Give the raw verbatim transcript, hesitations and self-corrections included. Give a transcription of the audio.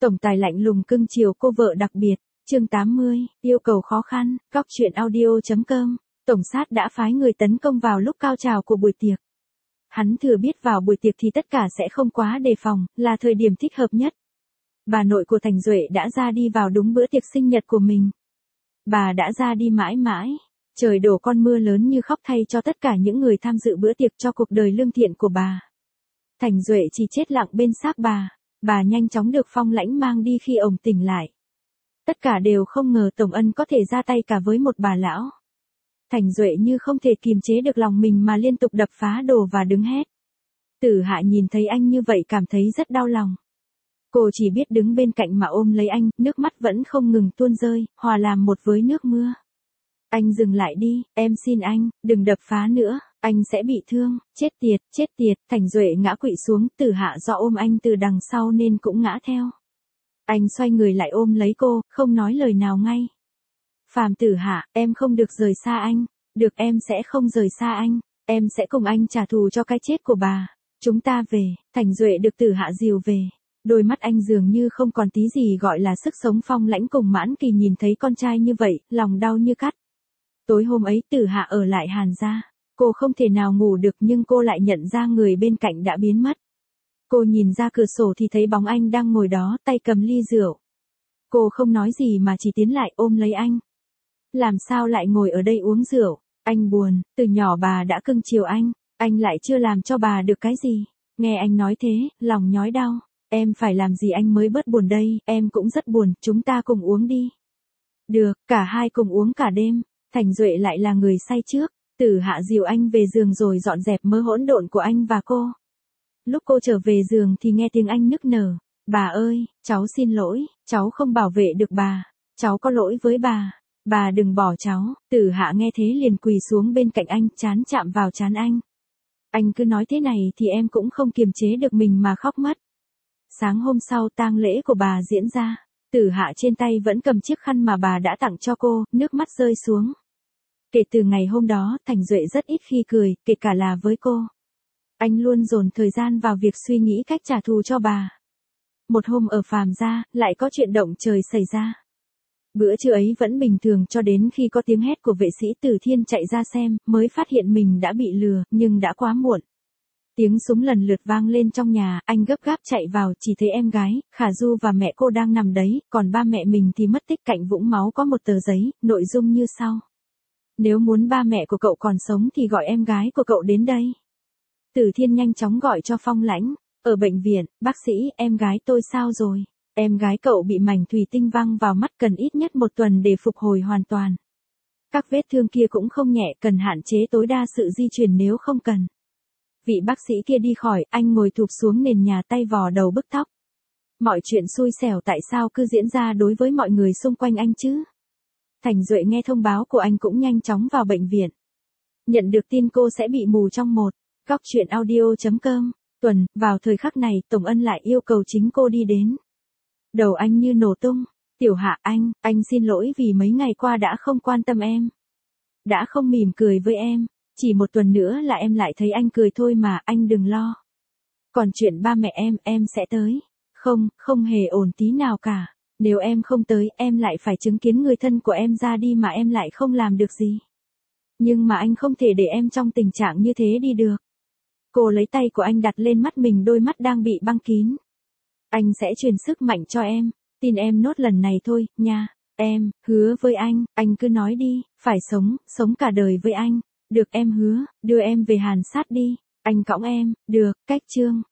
Tổng tài lạnh lùng cưng chiều cô vợ đặc biệt, chương tám mươi, yêu cầu khó khăn, góc truyện audio.com, tổng sát đã phái người tấn công vào lúc cao trào của buổi tiệc. Hắn thừa biết vào buổi tiệc thì tất cả sẽ không quá đề phòng, là thời điểm thích hợp nhất. Bà nội của Thành Duệ đã ra đi vào đúng bữa tiệc sinh nhật của mình. Bà đã ra đi mãi mãi, trời đổ con mưa lớn như khóc thay cho tất cả những người tham dự bữa tiệc cho cuộc đời lương thiện của bà. Thành Duệ chỉ chết lặng bên xác bà, bà nhanh chóng được Phong Lãnh mang đi khi ông tỉnh lại. Tất cả đều không ngờ Tổng Ân có thể ra tay cả với một bà lão. Thành Duệ như không thể kìm chế được lòng mình mà liên tục đập phá đồ và đứng hét. Tử Hạ nhìn thấy anh như vậy cảm thấy rất đau lòng. Cô chỉ biết đứng bên cạnh mà ôm lấy anh, nước mắt vẫn không ngừng tuôn rơi, hòa làm một với nước mưa. Anh dừng lại đi, em xin anh, đừng đập phá nữa, anh sẽ bị thương, chết tiệt, chết tiệt. Thành Duệ ngã quỵ xuống, Tử Hạ do ôm anh từ đằng sau nên cũng ngã theo. Anh xoay người lại ôm lấy cô, không nói lời nào ngay. Phàm Tử Hạ, em không được rời xa anh, được em sẽ không rời xa anh, em sẽ cùng anh trả thù cho cái chết của bà. Chúng ta về. Thành Duệ được Tử Hạ dìu về. Đôi mắt anh dường như không còn tí gì gọi là sức sống. Phong Lãnh cùng Mãn Kỳ nhìn thấy con trai như vậy, lòng đau như cắt. Tối hôm ấy Tử Hạ ở lại Hàn gia. Cô không thể nào ngủ được nhưng cô lại nhận ra người bên cạnh đã biến mất. Cô nhìn ra cửa sổ thì thấy bóng anh đang ngồi đó, tay cầm ly rượu. Cô không nói gì mà chỉ tiến lại ôm lấy anh. Làm sao lại ngồi ở đây uống rượu? Anh buồn, từ nhỏ bà đã cưng chiều anh, anh lại chưa làm cho bà được cái gì. Nghe anh nói thế, lòng nhói đau. Em phải làm gì anh mới bớt buồn đây? Em cũng rất buồn, chúng ta cùng uống đi. Được, cả hai cùng uống cả đêm. Thành Duệ lại là người say trước. Tử Hạ dìu anh về giường rồi dọn dẹp mớ hỗn độn của anh và cô. Lúc cô trở về giường thì nghe tiếng anh nức nở. Bà ơi, cháu xin lỗi, cháu không bảo vệ được bà. Cháu có lỗi với bà. Bà đừng bỏ cháu. Tử Hạ nghe thế liền quỳ xuống bên cạnh anh, trán chạm vào trán anh. Anh cứ nói thế này thì em cũng không kiềm chế được mình mà khóc mất. Sáng hôm sau tang lễ của bà diễn ra. Tử Hạ trên tay vẫn cầm chiếc khăn mà bà đã tặng cho cô, nước mắt rơi xuống. Kể từ ngày hôm đó, Thành Duệ rất ít khi cười, kể cả là với cô. Anh luôn dồn thời gian vào việc suy nghĩ cách trả thù cho bà. Một hôm ở Phàm gia, lại có chuyện động trời xảy ra. Bữa trưa ấy vẫn bình thường cho đến khi có tiếng hét của vệ sĩ Tử Thiên chạy ra xem, mới phát hiện mình đã bị lừa, nhưng đã quá muộn. Tiếng súng lần lượt vang lên trong nhà, anh gấp gáp chạy vào, chỉ thấy em gái, Khả Du và mẹ cô đang nằm đấy, còn ba mẹ mình thì mất tích. Cạnh vũng máu có một tờ giấy, nội dung như sau. Nếu muốn ba mẹ của cậu còn sống thì gọi em gái của cậu đến đây. Tử Thiên nhanh chóng gọi cho Phong Lãnh. Ở bệnh viện, bác sĩ, em gái tôi sao rồi? Em gái cậu bị mảnh thủy tinh văng vào mắt, cần ít nhất một tuần để phục hồi hoàn toàn. Các vết thương kia cũng không nhẹ, cần hạn chế tối đa sự di chuyển nếu không cần. Vị bác sĩ kia đi khỏi, anh ngồi thụp xuống nền nhà, tay vò đầu bứt tóc. Mọi chuyện xui xẻo tại sao cứ diễn ra đối với mọi người xung quanh anh chứ? Thành Duệ nghe thông báo của anh cũng nhanh chóng vào bệnh viện. Nhận được tin cô sẽ bị mù trong một. Góc truyện audio.com. Tuần, vào thời khắc này, Tổng Ân lại yêu cầu chính cô đi đến. Đầu anh như nổ tung. Tiểu Hạ, anh, anh xin lỗi vì mấy ngày qua đã không quan tâm em. Đã không mỉm cười với em. Chỉ một tuần nữa là em lại thấy anh cười thôi mà, anh đừng lo. Còn chuyện ba mẹ em, em sẽ tới. Không, không hề ổn tí nào cả. Nếu em không tới, em lại phải chứng kiến người thân của em ra đi mà em lại không làm được gì. Nhưng mà anh không thể để em trong tình trạng như thế đi được. Cô lấy tay của anh đặt lên mắt mình, đôi mắt đang bị băng kín. Anh sẽ truyền sức mạnh cho em. Tin em nốt lần này thôi, nha. Em, hứa với anh, anh cứ nói đi, phải sống, sống cả đời với anh. Được em hứa, đưa em về Hàn Sát đi. Anh cõng em, được, cách chương.